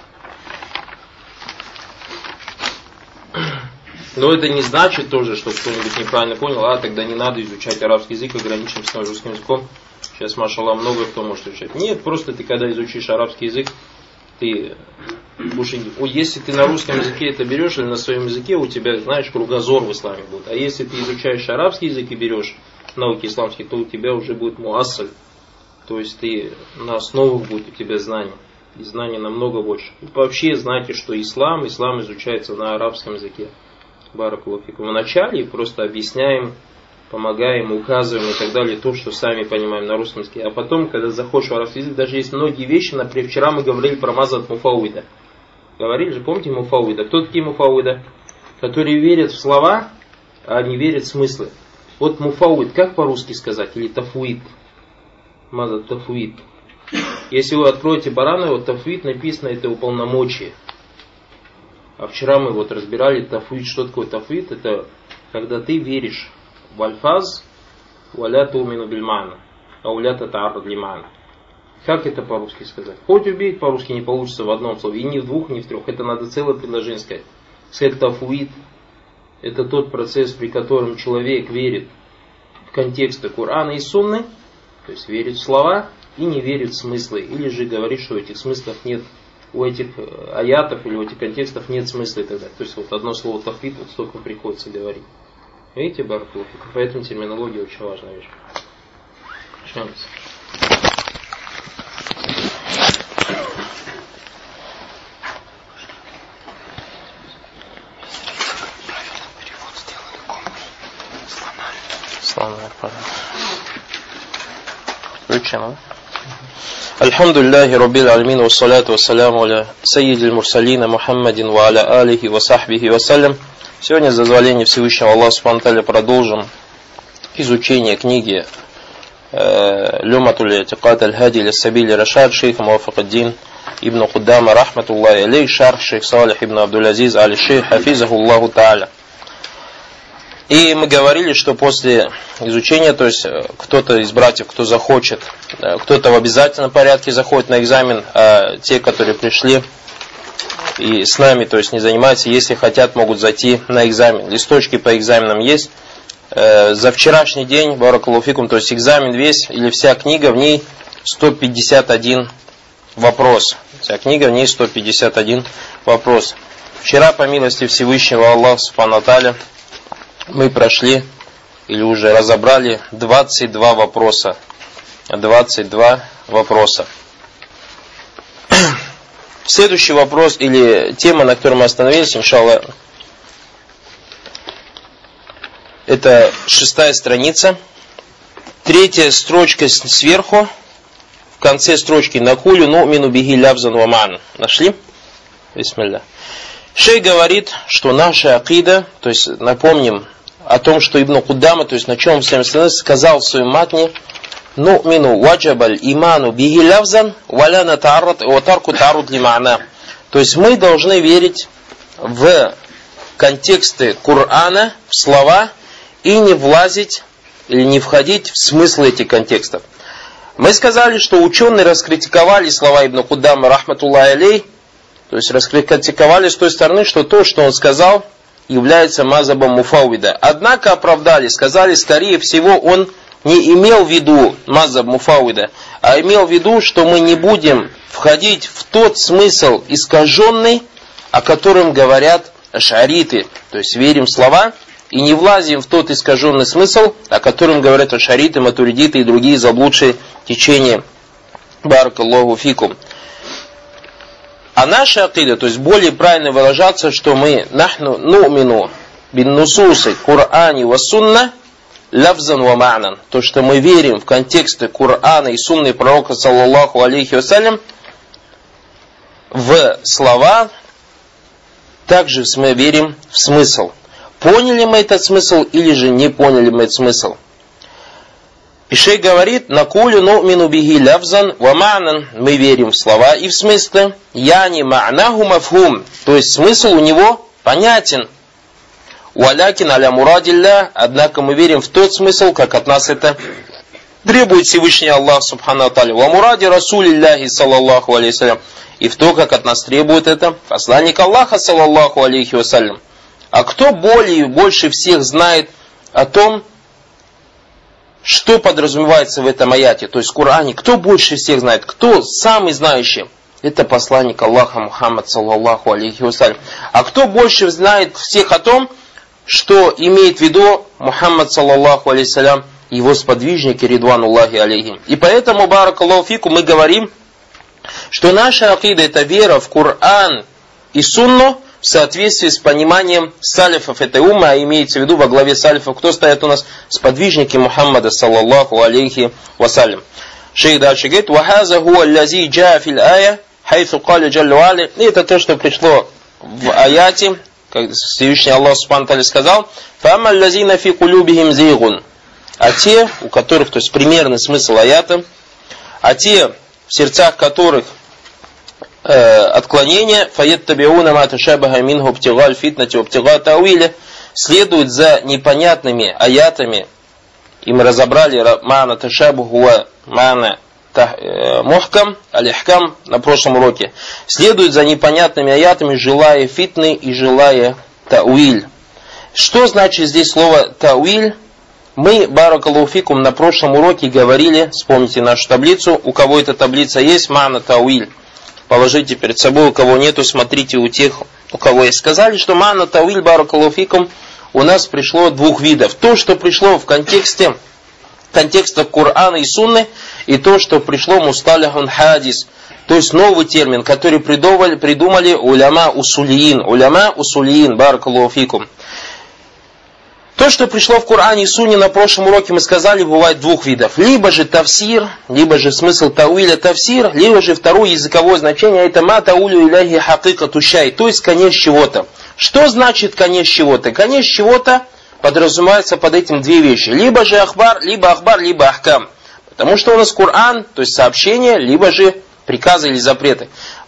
Но это не значит тоже, что кто-нибудь неправильно понял, а тогда не надо изучать арабский язык, ограничимся русским языком. Сейчас, машаллах, много кто может изучать. Нет, просто ты когда изучишь арабский язык, ты будешь, если ты на русском языке это берешь или на своем языке, у тебя, знаешь, кругозор в исламе будет. А если ты изучаешь арабский язык и берешь науки исламские, то у тебя уже будет муассаль. То есть ты на основах будет у тебя знания. И знаний намного больше. И вообще знайте, что ислам, ислам изучается на арабском языке. Баракаллаху фикум. Вначале просто объясняем, помогаем, указываем и так далее, то, что сами понимаем на русском языке. А потом, когда заходишь в арабский язык, даже есть многие вещи, например, вчера мы говорили про мазат муфауида. Говорили же, помните муфауида? Кто такие муфауида? Которые верят в слова, а не верят в смыслы. Вот муфауид, как по-русски сказать? Или тафуид? Мазат тафуид. Если вы откроете Барана, вот тафуид написано, это уполномочие. А вчера мы вот разбирали тафуид. Что такое тафуид? Это когда ты веришь в альфаз, валя тумину бильмана, а уля татаарад лимана. Как это по-русски сказать? Хоть убить по-русски не получится в одном слове, и ни в двух, ни в трех. Это надо целое предложение сказать. Сказать тафуид – это тот процесс, при котором человек верит в контексты Корана и Сунны, то есть верит в слова и не верит в смыслы. Или же говорит, что этих смыслов нет, у этих аятов или у этих контекстов нет смысла и так далее. То есть вот одно слово тафуид, вот столько приходится говорить. Видите, баракаллаху фикум? Поэтому терминология очень важная вещь. Шамс. Включено. Альхамдулиллахи Раббил Альмин, вассаляту вассаляму аля сайидиль мурсалина Мухаммадин ва аля алихи ва сахбихи вассалям. Сегодня, с дозволения Всевышнего Аллаха Субхану ва Тааля, продолжим изучение книги Люматуль И'тикад аль-Хади ля Сабили Рашад шейха Муаффак ад-Дин ибн Куддама, рахматуллахи алейх, шарх шейх Салих ибн Абдул-Азиз аль-Шейх, хафизахуллаху та'аля. И мы говорили, что после изучения, то есть кто-то из братьев, кто захочет, кто-то в обязательном порядке заходит на экзамен, а те, которые пришли и с нами, то есть не занимаются, если хотят, могут зайти на экзамен. Листочки по экзаменам есть. За вчерашний день, баракаллаху фикум, то есть экзамен весь или вся книга, в ней сто пятьдесят один вопрос. Вся книга, в ней сто пятьдесят один вопрос. Вчера, по милости Всевышнего Аллаха субхану ва тааля, мы прошли или уже разобрали двадцать два вопроса. двадцать два вопроса. Следующий вопрос или тема, на которой мы остановились, иншаллах, это шестая страница. Третья строчка сверху. В конце строчки «Накулю ну'мину бихи лявзан ва ма'ан». Нашли? Бисмилля. Шейх говорит, что наша акида, то есть напомним о том, что Ибн Куддама, то есть на чем он сказал в своем матне, «Ну'мину ваджабаль иману бихи лявзан валя натааррат ва тарку тааррут ли ма'на». То есть мы должны верить в контексты Корана, в слова, и не влазить или не входить в смысл этих контекстов. Мы сказали, что ученые раскритиковали слова Ибн Куддама, рахматуллахи алейх, то есть раскритиковали с той стороны, что то, что он сказал, является мазабом муфаввида. Однако оправдали, сказали, скорее всего, он не имел в виду мазаб муфаввида, а имел в виду, что мы не будем входить в тот смысл искаженный, о котором говорят ашариты. То есть верим в слова и не влазим в тот искаженный смысл, о котором говорят ашариты, матуридиты и другие заблудшие течения. Баракаллаху фикум. А наша акида, то есть более правильно выражаться, что мы нахну ну'мину бин нусусы Кур'ани ва сунна лавзан ва ма'нан. То, что мы верим в контексты Корана и сунны пророка саллаллаху алейхи вассалям в слова, также мы верим в смысл. Поняли мы этот смысл или же не поняли мы этот смысл? И шейх говорит, накулю ну'мину бихи лавзан ва ма'нан, мы верим в слова и в смыслы, яни ма'наху мафхум, то есть смысл у него понятен. Валякин аля мурадилля, однако мы верим в тот смысл, как от нас это требует Всевышний Аллах субхану ва тааля. Ва муради расулилляхи саллаллаху алейхи вассалям, и в то, как от нас требует это посланник Аллаха саллаллаху алейхи вассалям. А кто более, больше всех знает о том, что подразумевается в этом аяте, то есть в Коране, кто больше всех знает, кто самый знающий? Это посланник Аллаха Мухаммад саллаллаху алейхи вассалям. А кто больше знает всех о том, что имеет в виду Мухаммад саллаллаху алейхи вассалям, его сподвижники ридвануллахи алейхим. И поэтому, баракаллаху фику, мы говорим, что наша акида это вера в Коран и Сунну, в соответствии с пониманием салифов этой уммы, а имеется в виду во главе салифов, кто стоят у нас? Сподвижники Мухаммада саллаллаху алейхи вассалям. Шейх дальше говорит, «Вахаза хуа аллази джаа фил ая, хайфу кали джаллу али». И это то, что пришло в аяте, как Всевышний Аллах субхану ва тааля сказал, «Фама аллазина фи кулюбихим зигун». А те, у которых, то есть примерный смысл аята, а те, в сердцах которых отклонение, фаяттабиуна ма ташабаха минху ibtigha аль-фитнати ва ibtigha тауиля, следуют за непонятными аятами, и мы разобрали мана ташабуху ва мана мухкам, аль-ихкам на прошлом уроке, следуют за непонятными аятами, желая фитны и желая тауиль. Что значит здесь слово тауиль? Мы, баракаллаху фикум, на прошлом уроке говорили, вспомните нашу таблицу, у кого эта таблица есть, мана тауиль. Положите перед собой, у кого нету, смотрите у тех, у кого есть. Сказали, что мана тауиль, баракаллаху фикум, у нас пришло двух видов. То, что пришло в контексте, контекста Корана и Сунны, и то, что пришло мусталихун хадис, то есть новый термин, который придумали, придумали уляма усулиин. Уляма усулиин, баракаллаху фикум. То, что пришло в Коране и Сунне, на прошлом уроке мы сказали, бывает двух видов. Либо же тавсир, либо же смысл тауиля тавсир, либо же второе языковое значение, это ма таулю иляхи хакикату шай, то есть конец чего-то. Что значит конец чего-то? Конец чего-то подразумевается под этим две вещи. Либо же ахбар, либо ахбар, либо ахкам. Потому что у нас Коран, то есть сообщение, либо же приказы или запреты.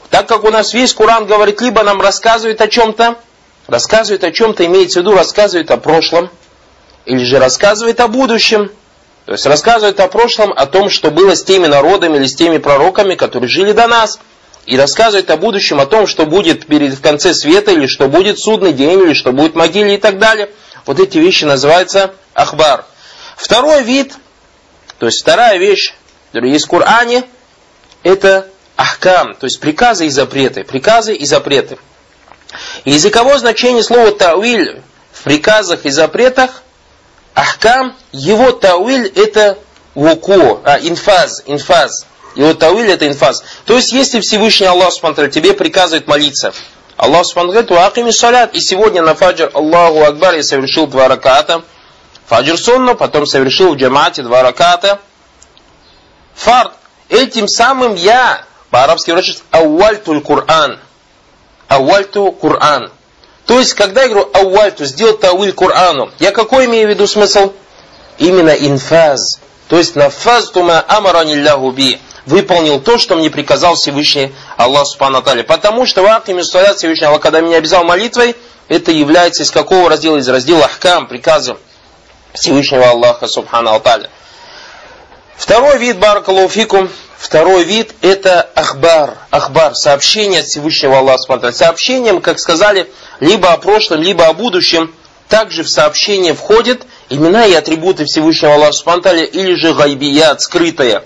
Так как у нас весь Коран говорит, либо нам рассказывает о чем-то, рассказывает о чем-то, имеется в виду, рассказывает о прошлом, или же рассказывает о будущем. То есть рассказывает о прошлом, о том, что было с теми народами или с теми пророками, которые жили до нас. И рассказывает о будущем, о том, что будет перед, в конце света, или что будет судный день, или что будет могиле и так далее. Вот эти вещи называются ахбар. Второй вид, то есть вторая вещь, которая есть в Коране, это ахкам, то есть приказы и запреты. Приказы и запреты. И языковое значение слова тауиль в приказах и запретах, ахкам, его тауиль это вуку, а, инфаз, инфаз. Его тауиль это инфаз. То есть, если Всевышний Аллах Субхану тебе приказывает молиться, Аллах Субхану говорит, уакими салят, и сегодня на фаджр Аллаху Акбар я совершил два раката, фаджр сунну, потом совершил в джамаате два раката, фард. Этим самым я, по-арабски врачусь, ауальтуль Кур'ан. Ауальту Кур'ан. То есть, когда я говорю ауальту, сделал тауиль Кур'ану, я какой имею в виду смысл? Именно инфаз. То есть, нафаз тума амаранилляху би. Выполнил то, что мне приказал Всевышний Аллах Субхану Тааля. Потому что вакими салят Всевышний Аллах, когда меня обязал молитвой, это является из какого раздела? Из раздела ахкам, приказа Всевышнего Аллаха Субхану Тааля. Второй вид, баракаллаху фикум, второй вид это ахбар, ахбар, сообщение от Всевышнего Аллаха Субхану Тааля. Сообщением, как сказали, либо о прошлом, либо о будущем. Также в сообщение входят имена и атрибуты Всевышнего Аллаха Субхану Тааля, или же гайбият, скрытое.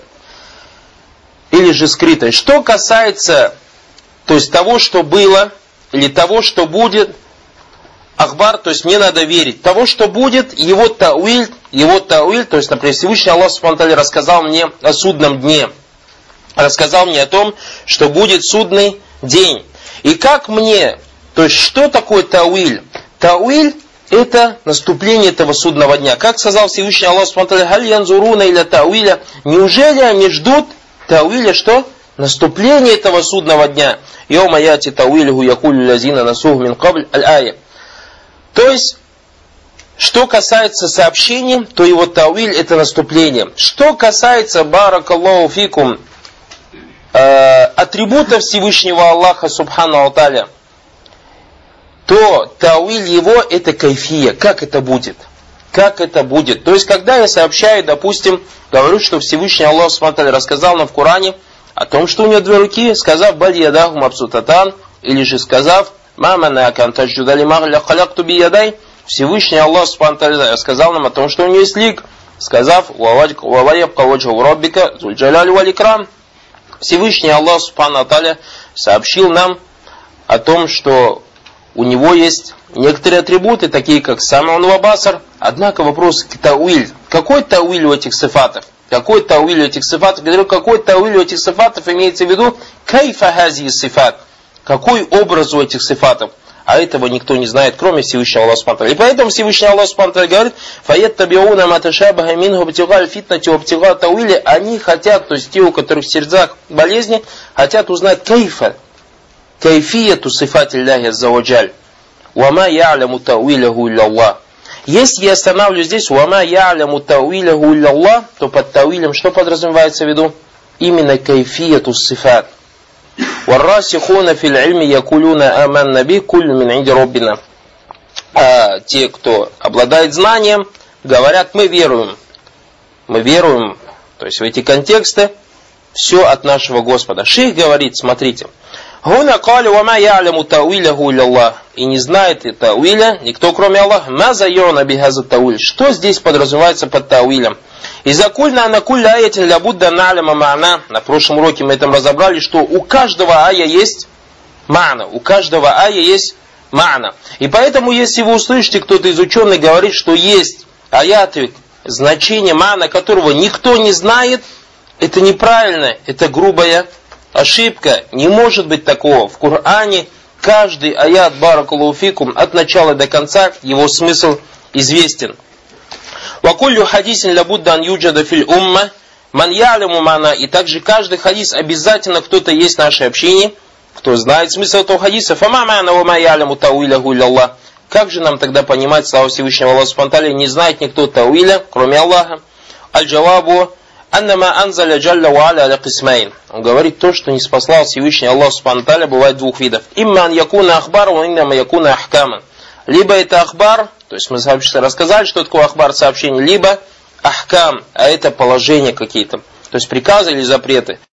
Или же скрытое. Что касается, то есть того, что было, или того, что будет, ахбар, то есть мне надо верить. Того, что будет, его тауиль, его тауиль, то есть, например, Всевышний Аллах Субхану Тааля рассказал мне о судном дне. Рассказал мне о том, что будет судный день. И как мне, то есть, что такое тауиль? Тауиль это наступление этого судного дня. Как сказал Всевышний Аллах Субхану Тааля, халь янзуруна иля тауиля, неужели они ждут тауиля что? Наступление этого судного дня. Йома яти тауилиху якулю лазина насух мин кабль аль-ая. То есть, что касается сообщений, то его тауиль это наступление. Что касается, баракаллаху фикум, э, атрибутов Всевышнего Аллаха Субхану Тааля, то тауиль его это кайфия. Как это будет? Как это будет? То есть, когда я сообщаю, допустим, говорю, что Всевышний Аллах Субхану Тааля рассказал нам в Коране о том, что у него две руки, сказав «Баль ядаху мабсутатан», или же сказав «Мамана кантаджудали магля халякту би ядай», Всевышний Аллах Субхану Тааля рассказал нам о том, что у него есть лик, сказав «Ваваябка ваджху раббика зульджаляли валь икрам». Всевышний Аллах Субхану Тааля сообщил нам о том, что у него есть некоторые атрибуты, такие как самаун ва басар. Однако вопрос тауиль. Какой тауиль у этих сифатов? Какой тауиль у этих сифатов? Говорю, какой тауиль у этих сифатов имеется в виду? Кайфа хази сифат. Какой образ у этих сифатов? А этого никто не знает, кроме Всевышнего Аллаха Субхану Тааля. И поэтому Всевышний Аллах Субхану Тааля говорит, фаяттабиуна маташабаха минху бтигаль фитнати ва бтигал тауили. Они хотят, то есть те, у которых в сердцах болезни, хотят узнать кайфа. Кайфияту сифати Аллахи аззаваджаль. Вама я'ляму тауиляху илля Аллах. Если я останавливаюсь здесь, вама я'ляму тауиляху илля Аллах, то под тауилем что подразумевается в виду? Именно кайфияту сифат. Варрасихуна фил ильми якулюна аманна би куллю мин инди роббина. А те, кто обладает знанием, говорят, мы веруем. Мы веруем, то есть в эти контексты, все от нашего Господа. Шейх говорит, смотрите, Гуна кали вама я'ляму тауиляху илля Аллах. И не знает и тауиля никто, кроме Аллаха. Маза йона бихаза тауиль. Что здесь подразумевается под тауилем? И закульна на кулля аятин лябудда на'ляма ма'на. На прошлом уроке мы это разобрали, что у каждого ая есть ма'на. У каждого ая есть ма'на. И поэтому, если вы услышите, кто-то из ученых говорит, что есть аяты, значение ма'на, которого никто не знает, это неправильно, это грубая ошибка. Не может быть такого. В Коране каждый аят баракаллаху фикум от начала до конца его смысл известен. Вакуллю хадисин лябудда ан юджада фил умма ман я'ляму мана. И также каждый хадис обязательно кто-то есть в нашей общине, кто знает смысл этого хадиса. Фама мана ва ма я'ляму тауиляху илля Аллах. Как же нам тогда понимать славу Всевышнего Аллаха Субхану Тааля? Не знает никто тауиля, кроме Аллаха. Аль-джавабу аннама анзаля джалля ва аля аля кисмайн. Он говорит, то, что не спаслал Всевышний Аллах субхану ва тааля, бывает двух видов. Имма ан якуна ахбар, ва иннама якуна ахкаман. Либо это ахбар, то есть мы сообщили, рассказали, что такое ахбар, сообщение, либо ахкам, а это положения какие-то, то есть приказы или запреты.